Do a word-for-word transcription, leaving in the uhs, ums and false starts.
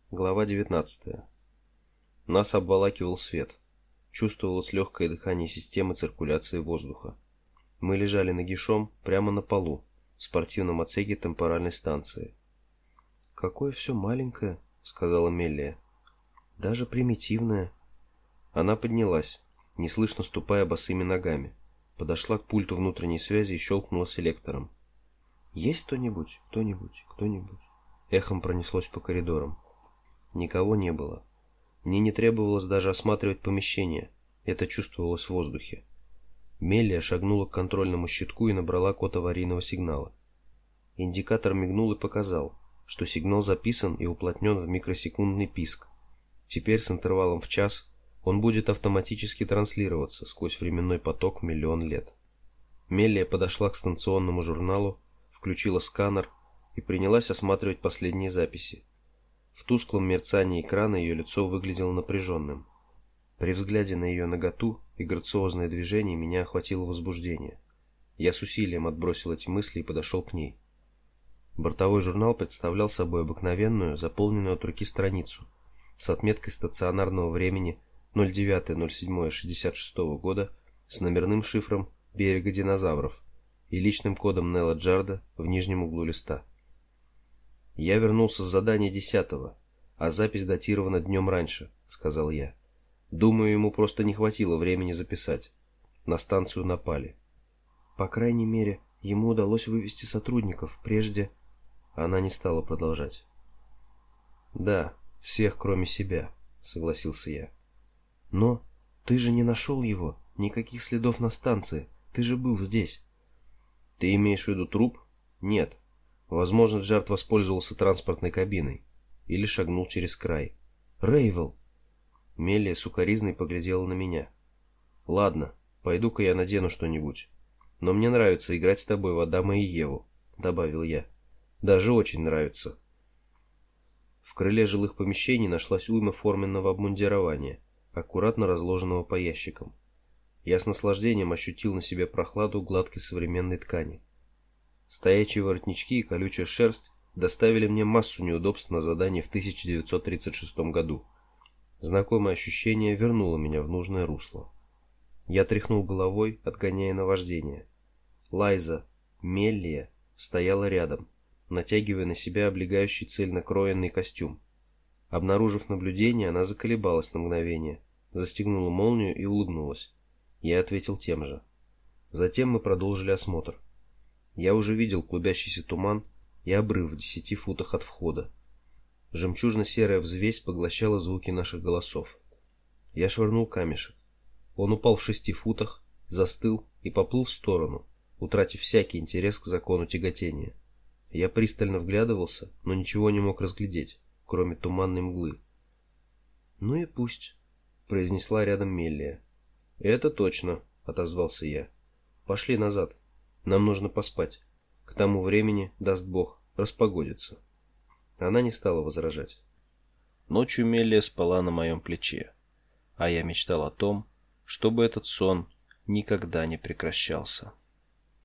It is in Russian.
Глава девятнадцатая. Нас обволакивал свет. Чувствовалось легкое дыхание системы циркуляции воздуха. Мы лежали нагишом прямо на полу, в спортивном отсеке темпоральной станции. «Какое все маленькое», — сказала Меллия. «Даже примитивное». Она поднялась, неслышно ступая босыми ногами, подошла к пульту внутренней связи и щелкнула селектором. «Есть кто-нибудь? Кто-нибудь? Кто-нибудь?» Эхом пронеслось по коридорам. Никого не было. Мне не требовалось даже осматривать помещение. Это чувствовалось в воздухе. Меллия шагнула к контрольному щитку и набрала код аварийного сигнала. Индикатор мигнул и показал, что сигнал записан и уплотнен в микросекундный писк. Теперь с интервалом в час он будет автоматически транслироваться сквозь временной поток в миллион лет. Меллия подошла к станционному журналу, включила сканер и принялась осматривать последние записи. В тусклом мерцании экрана ее лицо выглядело напряженным. При взгляде на ее наготу и грациозное движение меня охватило возбуждение. Я с усилием отбросил эти мысли и подошел к ней. Бортовой журнал представлял собой обыкновенную, заполненную от руки страницу с отметкой стационарного времени ноль девятое ноль седьмое шестьдесят шестого года с номерным шифром «Берега динозавров» и личным кодом Нелла Джарда в нижнем углу листа. «Я вернулся с задания десятого, а запись датирована днем раньше», — сказал я. «Думаю, ему просто не хватило времени записать. На станцию напали». «По крайней мере, ему удалось вывести сотрудников, прежде...» Она не стала продолжать. «Да, всех, кроме себя», — согласился я. «Но ты же не нашел его, никаких следов на станции, ты же был здесь». «Ты имеешь в виду труп?» «Нет. Возможно, Джард воспользовался транспортной кабиной или шагнул через край». «Рейвел!» Меллия сукоризной поглядела на меня. «Ладно, пойду-ка я надену что-нибудь. Но мне нравится играть с тобой в Адама и Еву», — добавил я. «Даже очень нравится». В крыле жилых помещений нашлась уйма форменного обмундирования, аккуратно разложенного по ящикам. Я с наслаждением ощутил на себе прохладу гладкой современной ткани. Стоячие воротнички и колючая шерсть доставили мне массу неудобств на задании в тысяча девятьсот тридцать шестом году. Знакомое ощущение вернуло меня в нужное русло. Я тряхнул головой, отгоняя наваждение. Лайза, Меллия, стояла рядом, натягивая на себя облегающий цельнокроенный костюм. Обнаружив наблюдение, она заколебалась на мгновение, застегнула молнию и улыбнулась. Я ответил тем же. Затем мы продолжили осмотр. Я уже видел клубящийся туман и обрыв в десяти футах от входа. Жемчужно-серая взвесь поглощала звуки наших голосов. Я швырнул камешек. Он упал в шести футах, застыл и поплыл в сторону, утратив всякий интерес к закону тяготения. Я пристально вглядывался, но ничего не мог разглядеть, кроме туманной мглы. «Ну и пусть», — произнесла рядом Меллия. «Это точно», — отозвался я. «Пошли назад. Нам нужно поспать. К тому времени, даст Бог, распогодится». Она не стала возражать. Ночью Меллия спала на моем плече, а я мечтал о том, чтобы этот сон никогда не прекращался.